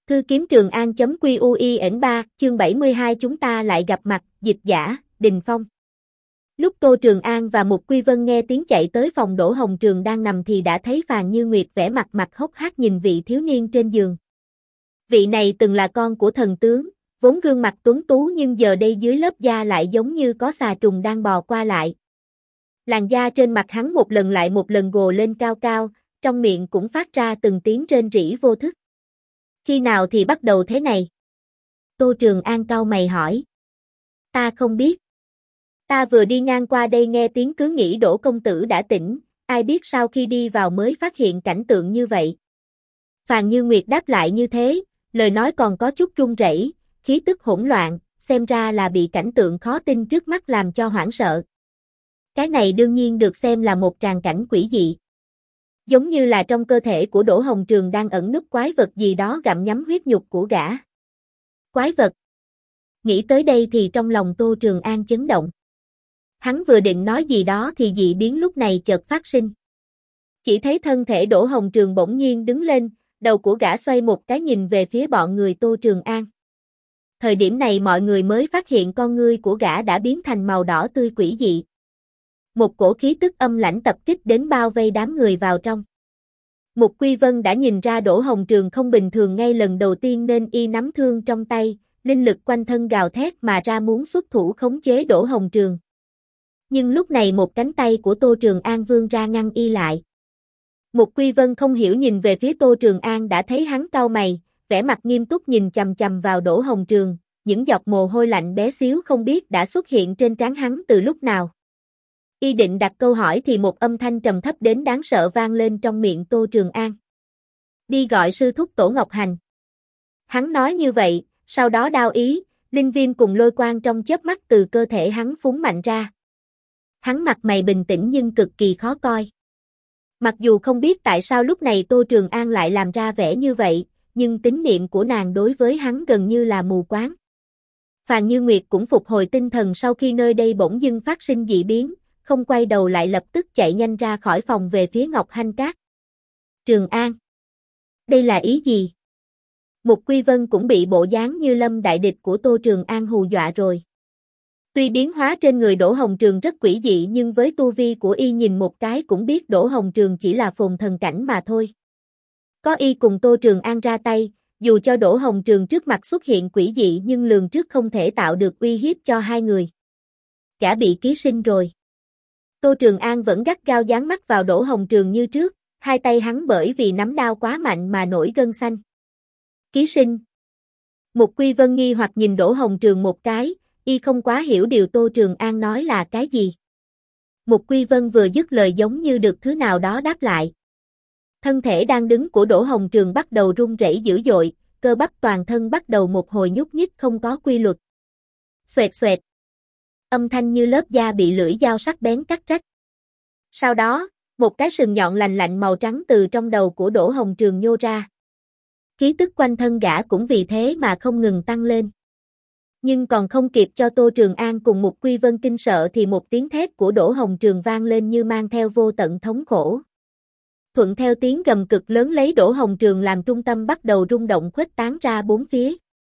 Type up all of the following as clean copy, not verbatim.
Thư kiếm Trường An.QUIN3, chương 72 chúng ta lại gặp mặt, dịch giả, Đình Phong. Lúc Tô Trường An và Mục Quy Vân nghe tiếng chạy tới phòng Đỗ Hồng Trường đang nằm thì đã thấy Phàn Như Nguyệt vẻ mặt hốc hác nhìn vị thiếu niên trên giường. Vị này từng là con của thần tướng, vốn gương mặt tuấn tú nhưng giờ đây dưới lớp da lại giống như có xà trùng đang bò qua lại. Làn da trên mặt hắn một lần lại một lần gồ lên cao cao, trong miệng cũng phát ra từng tiếng rên rỉ vô thức. Khi nào thì bắt đầu thế này? Tô Trường An cau mày hỏi. Ta không biết. Ta vừa đi ngang qua đây nghe tiếng cứ nghĩ Đỗ công tử đã tỉnh, ai biết sau khi đi vào mới phát hiện cảnh tượng như vậy. Phàn Như Nguyệt đáp lại như thế, lời nói còn có chút run rẩy, khí tức hỗn loạn, xem ra là bị cảnh tượng khó tin trước mắt làm cho hoảng sợ. Cái này đương nhiên được xem là một tràng cảnh quỷ dị. Giống như là trong cơ thể của Đỗ Hồng Trường đang ẩn núp quái vật gì đó gặm nhấm huyết nhục của gã. Quái vật. Nghĩ tới đây thì trong lòng Tô Trường An chấn động. Hắn vừa định nói gì đó thì dị biến lúc này chợt phát sinh. Chỉ thấy thân thể Đỗ Hồng Trường bỗng nhiên đứng lên, đầu của gã xoay một cái nhìn về phía bọn người Tô Trường An. Thời điểm này mọi người mới phát hiện con ngươi của gã đã biến thành màu đỏ tươi quỷ dị. Một cổ khí tức âm lãnh tập kích đến bao vây đám người vào trong. Mục Quy Vân đã nhìn ra Đỗ Hồng Trường không bình thường ngay lần đầu tiên nên y nắm thương trong tay, linh lực quanh thân gào thét mà ra muốn xuất thủ khống chế Đỗ Hồng Trường. Nhưng lúc này một cánh tay của Tô Trường An vươn ra ngăn y lại. Mục Quy Vân không hiểu nhìn về phía Tô Trường An đã thấy hắn cau mày, vẻ mặt nghiêm túc nhìn chằm chằm vào Đỗ Hồng Trường, những giọt mồ hôi lạnh bé xíu không biết đã xuất hiện trên trán hắn từ lúc nào. Y định đặt câu hỏi thì một âm thanh trầm thấp đến đáng sợ vang lên trong miệng Tô Trường An. Đi gọi sư thúc Tổ Ngọc Hành. Hắn nói như vậy, sau đó đao ý, linh viêm cùng lôi quang trong chớp mắt từ cơ thể hắn phúng mạnh ra. Hắn mặt mày bình tĩnh nhưng cực kỳ khó coi. Mặc dù không biết tại sao lúc này Tô Trường An lại làm ra vẻ như vậy, nhưng tín niệm của nàng đối với hắn gần như là mù quáng. Phàn Như Nguyệt cũng phục hồi tinh thần sau khi nơi đây bỗng dưng phát sinh dị biến, không quay đầu lại lập tức chạy nhanh ra khỏi phòng về phía Ngọc Hanh Các. Trường An. Đây là ý gì? Mục Quy Vân cũng bị bộ dáng như lâm đại địch của Tô Trường An hù dọa rồi. Tuy biến hóa trên người Đỗ Hồng Trường rất quỷ dị nhưng với tu vi của y nhìn một cái cũng biết Đỗ Hồng Trường chỉ là phồn thần cảnh mà thôi. Có y cùng Tô Trường An ra tay, dù cho Đỗ Hồng Trường trước mặt xuất hiện quỷ dị nhưng lường trước không thể tạo được uy hiếp cho hai người. Gã bị ký sinh rồi. Tô Trường An vẫn gắt gao dán mắt vào Đỗ Hồng Trường như trước, hai tay hắn bởi vì nắm đao quá mạnh mà nổi gân xanh. Ký sinh. Mục Quy Vân nghi hoặc nhìn Đỗ Hồng Trường một cái, y không quá hiểu điều Tô Trường An nói là cái gì. Mục Quy Vân vừa dứt lời giống như được thứ nào đó đáp lại. Thân thể đang đứng của Đỗ Hồng Trường bắt đầu run rẩy dữ dội, cơ bắp toàn thân bắt đầu một hồi nhúc nhích không có quy luật. Xoẹt xoẹt. Âm thanh như lớp da bị lưỡi dao sắc bén cắt rách. Sau đó, một cái sừng nhọn lành lạnh màu trắng từ trong đầu của Đỗ Hồng Trường nhô ra. Khí tức quanh thân gã cũng vì thế mà không ngừng tăng lên. Nhưng còn không kịp cho Tô Trường An cùng Mục Quy Vân kinh sợ thì một tiếng thét của Đỗ Hồng Trường vang lên như mang theo vô tận thống khổ. Thuận theo tiếng gầm cực lớn lấy Đỗ Hồng Trường làm trung tâm bắt đầu rung động khuếch tán ra bốn phía.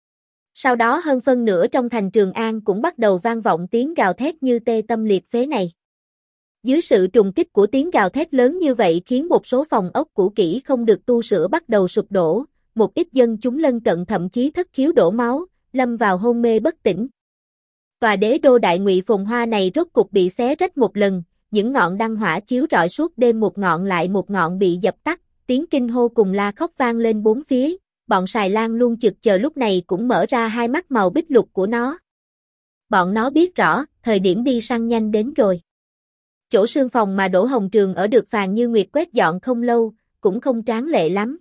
Sau đó hơn phân nửa trong thành Trường An cũng bắt đầu vang vọng tiếng gào thét như tê tâm liệt phế này. Dưới sự trùng kích của tiếng gào thét lớn như vậy khiến một số phòng ốc cũ kỹ không được tu sửa bắt đầu sụp đổ, một ít dân chúng lân cận thậm chí thất khiếu đổ máu, lâm vào hôn mê bất tỉnh. Tòa đế đô Đại Ngụy phồn hoa này rốt cục bị xé rách một lần, những ngọn đăng hỏa chiếu rọi suốt đêm một ngọn lại một ngọn bị dập tắt, tiếng kinh hô cùng la khóc vang lên bốn phía, bọn Sài Lan luôn chực chờ lúc này cũng mở ra hai mắt màu bích lục của nó. Bọn nó biết rõ, thời điểm đi săn nhanh đến rồi. Chỗ sương phòng mà Đỗ Hồng Trường ở được Phàn Như Nguyệt quét dọn không lâu, cũng không tráng lệ lắm.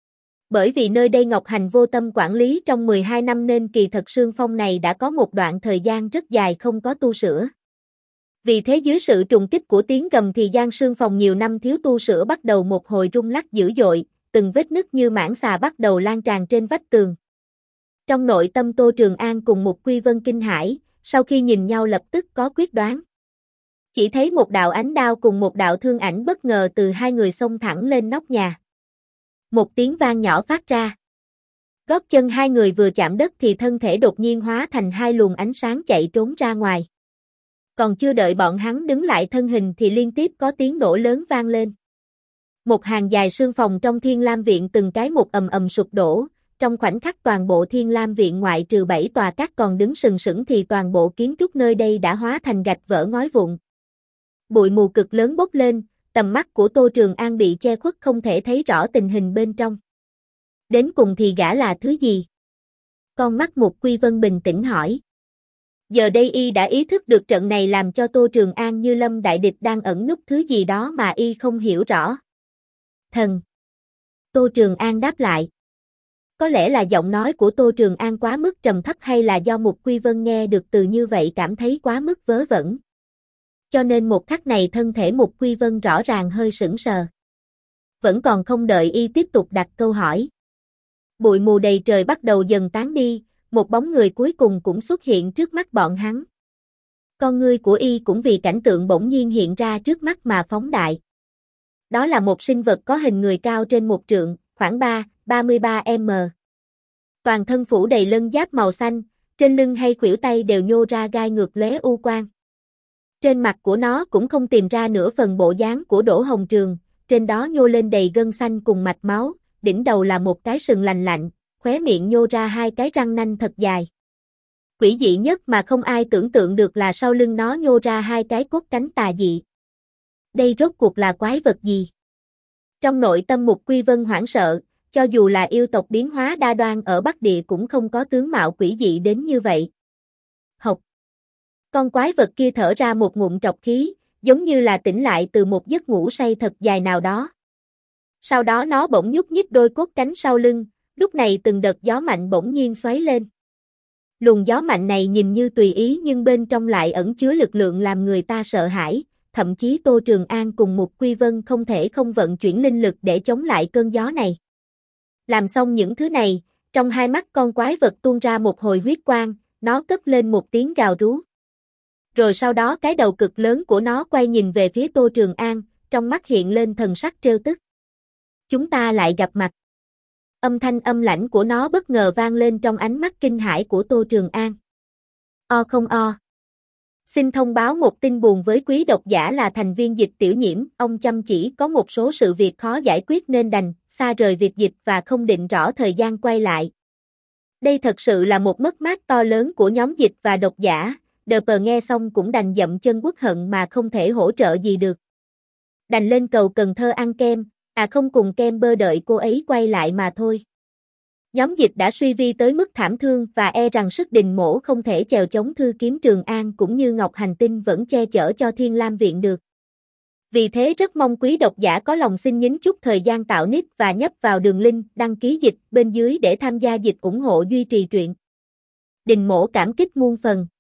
Bởi vì nơi đây Ngọc Hành vô tâm quản lý trong 12 năm nên kỳ thật sương phong này đã có một đoạn thời gian rất dài không có tu sửa. Vì thế dưới sự trùng kích của tiếng gầm thì gian sương phòng nhiều năm thiếu tu sửa bắt đầu một hồi rung lắc dữ dội, từng vết nứt như mảng xà bắt đầu lan tràn trên vách tường. Trong nội tâm Tô Trường An cùng Mục Quy Vân kinh hãi, sau khi nhìn nhau lập tức có quyết đoán. Chỉ thấy một đạo ánh đao cùng một đạo thương ảnh bất ngờ từ hai người xông thẳng lên nóc nhà. Một tiếng vang nhỏ phát ra. Gót chân hai người vừa chạm đất thì thân thể đột nhiên hóa thành hai luồng ánh sáng chạy trốn ra ngoài. Còn chưa đợi bọn hắn đứng lại thân hình thì liên tiếp có tiếng nổ lớn vang lên. Một hàng dài sương phòng trong Thiên Lam Viện từng cái một ầm ầm sụp đổ, trong khoảnh khắc toàn bộ Thiên Lam Viện ngoại trừ 7 tòa các còn đứng sừng sững thì toàn bộ kiến trúc nơi đây đã hóa thành gạch vỡ ngói vụn. Bụi mù cực lớn bốc lên, tầm mắt của Tô Trường An bị che khuất không thể thấy rõ tình hình bên trong. Đến cùng thì gã là thứ gì? Con mắt Mục Quy Vân bình tĩnh hỏi. Giờ đây y đã ý thức được trận này làm cho Tô Trường An như lâm đại địch đang ẩn núp thứ gì đó mà y không hiểu rõ. Thần. Tô Trường An đáp lại. Có lẽ là giọng nói của Tô Trường An quá mức trầm thấp hay là do Mục Quy Vân nghe được từ như vậy cảm thấy quá mức vớ vẩn. Cho nên một khắc này thân thể Mục Quy Vân rõ ràng hơi sững sờ. Vẫn còn không đợi y tiếp tục đặt câu hỏi. Bụi mù đầy trời bắt đầu dần tán đi, một bóng người cuối cùng cũng xuất hiện trước mắt bọn hắn. Con ngươi của y cũng vì cảnh tượng bỗng nhiên hiện ra trước mắt mà phóng đại. Đó là một sinh vật có hình người cao trên 1 trượng, khoảng 33m. Toàn thân phủ đầy lân giáp màu xanh, trên lưng hay khuỷu tay đều nhô ra gai ngược lóe u quang. Trên mặt của nó cũng không tìm ra nửa phần bộ dáng của Đỗ Hồng Trường, trên đó nhô lên đầy gân xanh cùng mạch máu, đỉnh đầu là một cái sừng lành lạnh, khóe miệng nhô ra 2 cái răng nanh thật dài. Quỷ dị nhất mà không ai tưởng tượng được là sau lưng nó nhô ra 2 cái cốt cánh tà dị. Đây rốt cuộc là quái vật gì? Trong nội tâm Mục Quy Vân hoảng sợ, cho dù là yêu tộc biến hóa đa đoan ở Bắc Địa cũng không có tướng mạo quỷ dị đến như vậy. Hộc. Con quái vật kia thở ra một ngụm trọc khí, giống như là tỉnh lại từ một giấc ngủ say thật dài nào đó. Sau đó nó bỗng nhúc nhích đôi cốt cánh sau lưng, lúc này từng đợt gió mạnh bỗng nhiên xoáy lên. Luồng gió mạnh này nhìn như tùy ý nhưng bên trong lại ẩn chứa lực lượng làm người ta sợ hãi, thậm chí Tô Trường An cùng Mục Quy Vân không thể không vận chuyển linh lực để chống lại cơn gió này. Làm xong những thứ này, trong hai mắt con quái vật tuôn ra một hồi huyết quang, nó cất lên một tiếng gào rú. Rồi sau đó cái đầu cực lớn của nó quay nhìn về phía Tô Trường An, trong mắt hiện lên thần sắc trêu tức. Chúng ta lại gặp mặt. Âm thanh âm lãnh của nó bất ngờ vang lên trong ánh mắt kinh hãi của Tô Trường An. O không o. Xin thông báo một tin buồn với quý độc giả là thành viên Dịch Tiểu Nhiễm, ông chăm chỉ có một số sự việc khó giải quyết nên đành xa rời việc dịch và không định rõ thời gian quay lại. Đây thật sự là một mất mát to lớn của nhóm dịch và độc giả, đờ pờ nghe xong cũng đành dậm chân uất hận mà không thể hỗ trợ gì được. Đành lên cầu Cần Thơ ăn kem, không cùng kem bơ đợi cô ấy quay lại mà thôi. Nhóm dịch đã suy vi tới mức thảm thương và e rằng sức đình mổ không thể chèo chống Thư Kiếm Trường An cũng như Ngọc Hành Tinh vẫn che chở cho Thiên Lam Viện được. Vì thế rất mong quý độc giả có lòng xin nhín chút thời gian tạo nick và nhấp vào đường link đăng ký dịch bên dưới để tham gia dịch ủng hộ duy trì truyện. Đình mổ cảm kích muôn phần.